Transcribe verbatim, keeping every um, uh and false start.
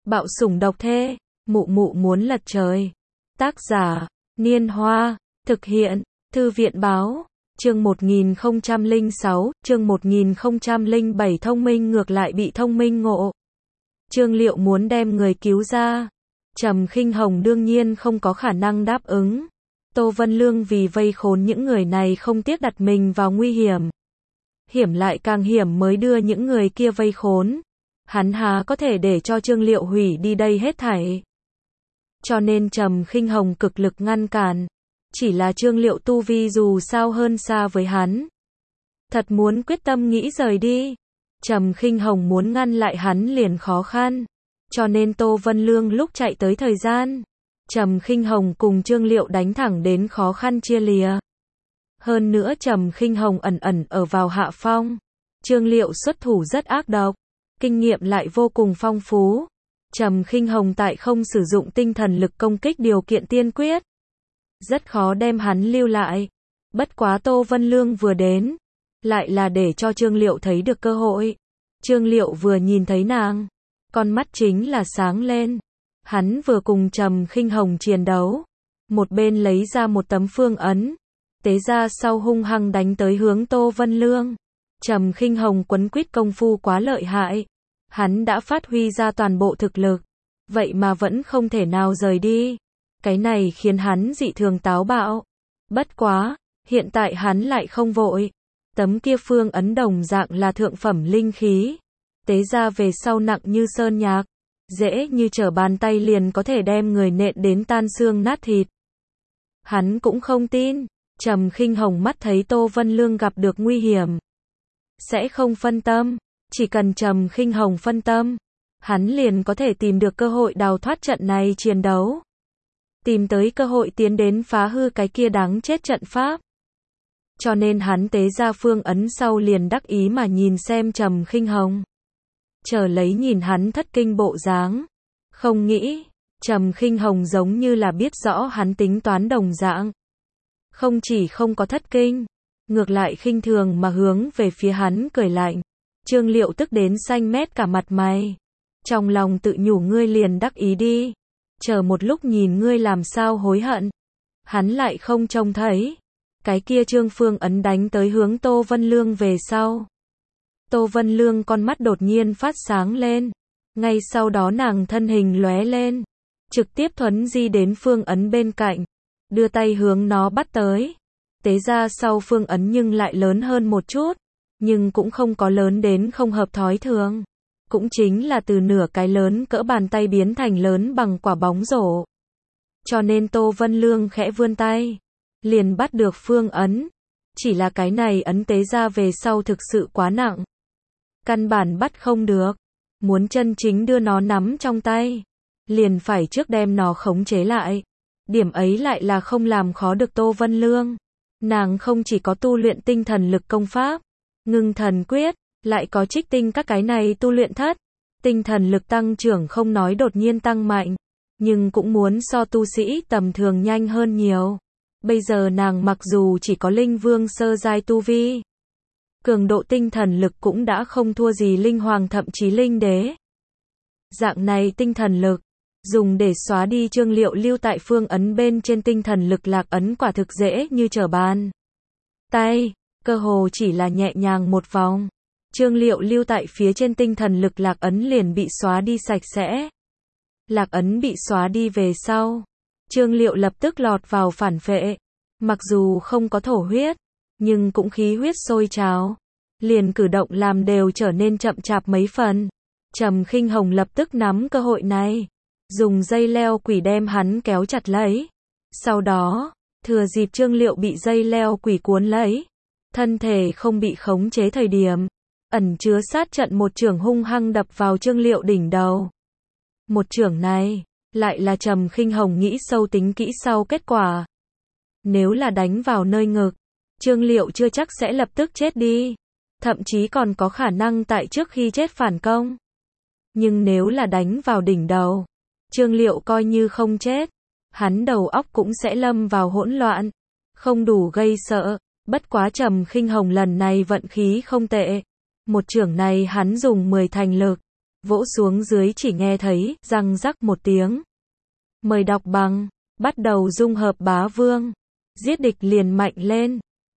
Bạo sủng độc thê, mụ mụ muốn lật trời. Tác giả, Niên Hoa, thực hiện, Thư viện Báo, chương một nghìn không trăm lẻ sáu, chương một nghìn không trăm lẻ bảy thông minh ngược lại bị thông minh ngộ. Trương Liệu muốn đem người cứu ra. Trầm Khinh Hồng đương nhiên không có khả năng đáp ứng. Tô Vân Lương vì vây khốn những người này không tiếc đặt mình vào nguy hiểm. Hiểm lại càng hiểm mới đưa những người kia vây khốn. Hắn há có thể để cho Trương Liệu hủy đi đây hết thảy. Cho nên Trầm Khinh Hồng cực lực ngăn cản. Chỉ là Trương Liệu tu vi dù sao hơn xa với hắn. Thật muốn quyết tâm nghĩ rời đi. Trầm Khinh Hồng muốn ngăn lại hắn liền khó khăn. Cho nên Tô Vân Lương lúc chạy tới thời gian. Trầm Khinh Hồng cùng Trương Liệu đánh thẳng đến khó khăn chia lìa. Hơn nữa Trầm Khinh Hồng ẩn ẩn ở vào hạ phong. Trương Liệu xuất thủ rất ác độc. Kinh nghiệm lại vô cùng phong phú. Trầm Khinh Hồng tại không sử dụng tinh thần lực công kích điều kiện tiên quyết. Rất khó đem hắn lưu lại. Bất quá Tô Vân Lương vừa đến. Lại là để cho Trương Liệu thấy được cơ hội. Trương Liệu vừa nhìn thấy nàng. Con mắt chính là sáng lên. Hắn vừa cùng Trầm Khinh Hồng chiến đấu. Một bên lấy ra một tấm phương ấn. Tế ra sau hung hăng đánh tới hướng Tô Vân Lương. Trầm Khinh Hồng quấn quýt công phu quá lợi hại. Hắn đã phát huy ra toàn bộ thực lực. Vậy mà vẫn không thể nào rời đi. Cái này khiến hắn dị thường táo bạo. Bất quá, hiện tại hắn lại không vội. Tấm kia phương ấn đồng dạng là thượng phẩm linh khí. Tế ra về sau nặng như sơn nhạc. Dễ như trở bàn tay liền có thể đem người nện đến tan xương nát thịt. Hắn cũng không tin. Trầm Khinh Hồng mắt thấy Tô Vân Lương gặp được nguy hiểm. Sẽ không phân tâm. Chỉ cần Trầm Khinh Hồng phân tâm. Hắn liền có thể tìm được cơ hội đào thoát trận này chiến đấu. Tìm tới cơ hội tiến đến phá hư cái kia đáng chết trận pháp. Cho nên hắn tế ra phương ấn sau liền đắc ý mà nhìn xem Trầm Khinh Hồng. Chờ lấy nhìn hắn thất kinh bộ dáng. Không nghĩ, Trầm Khinh Hồng giống như là biết rõ hắn tính toán đồng dạng. Không chỉ không có thất kinh, ngược lại khinh thường mà hướng về phía hắn cười lạnh. Trương Liệu tức đến xanh mét cả mặt mày. Trong lòng tự nhủ ngươi liền đắc ý đi. Chờ một lúc nhìn ngươi làm sao hối hận. Hắn lại không trông thấy. Cái kia Trương Phương ấn đánh tới hướng Tô Vân Lương về sau. Tô Vân Lương con mắt đột nhiên phát sáng lên. Ngay sau đó nàng thân hình lóe lên. Trực tiếp thuấn di đến phương ấn bên cạnh. Đưa tay hướng nó bắt tới. Tế ra sau phương ấn nhưng lại lớn hơn một chút. Nhưng cũng không có lớn đến không hợp thói thường. Cũng chính là từ nửa cái lớn cỡ bàn tay biến thành lớn bằng quả bóng rổ. Cho nên Tô Vân Lương khẽ vươn tay. Liền bắt được phương ấn. Chỉ là cái này ấn tế ra về sau thực sự quá nặng. Căn bản bắt không được. Muốn chân chính đưa nó nắm trong tay. Liền phải trước đem nó khống chế lại. Điểm ấy lại là không làm khó được Tô Vân Lương. Nàng không chỉ có tu luyện tinh thần lực công pháp. Ngưng thần quyết. Lại có trích tinh các cái này tu luyện thất. Tinh thần lực tăng trưởng không nói đột nhiên tăng mạnh. Nhưng cũng muốn so tu sĩ tầm thường nhanh hơn nhiều. Bây giờ nàng mặc dù chỉ có linh vương sơ giai tu vi. Cường độ tinh thần lực cũng đã không thua gì linh hoàng thậm chí linh đế. Dạng này tinh thần lực. Dùng để xóa đi Trương Liệu lưu tại phương ấn bên trên tinh thần lực lạc ấn quả thực dễ như trở bàn tay. Cơ hồ chỉ là nhẹ nhàng một vòng. Trương Liệu lưu tại phía trên tinh thần lực lạc ấn liền bị xóa đi sạch sẽ. Lạc ấn bị xóa đi về sau. Trương Liệu lập tức lọt vào phản phệ. Mặc dù không có thổ huyết. Nhưng cũng khí huyết sôi trào. Liền cử động làm đều trở nên chậm chạp mấy phần. Trầm Khinh Hồng lập tức nắm cơ hội này. Dùng dây leo quỷ đem hắn kéo chặt lấy. Sau đó, thừa dịp Trương Liệu bị dây leo quỷ cuốn lấy. Thân thể không bị khống chế thời điểm. Ẩn chứa sát trận một chưởng hung hăng đập vào Trương Liệu đỉnh đầu. Một chưởng này, lại là Trầm Khinh Hồng nghĩ sâu tính kỹ sau kết quả. Nếu là đánh vào nơi ngực, Trương Liệu chưa chắc sẽ lập tức chết đi. Thậm chí còn có khả năng tại trước khi chết phản công. Nhưng nếu là đánh vào đỉnh đầu, Trương Liệu coi như không chết. Hắn đầu óc cũng sẽ lâm vào hỗn loạn. Không đủ gây sợ. Bất quá Trầm Khinh Hồng lần này vận khí không tệ. Một chưởng này hắn dùng mười thành lực. vỗ xuống dưới chỉ nghe thấy, răng rắc một tiếng. Mời đọc bằng, bắt đầu dung hợp bá vương. Giết địch liền mạnh lên.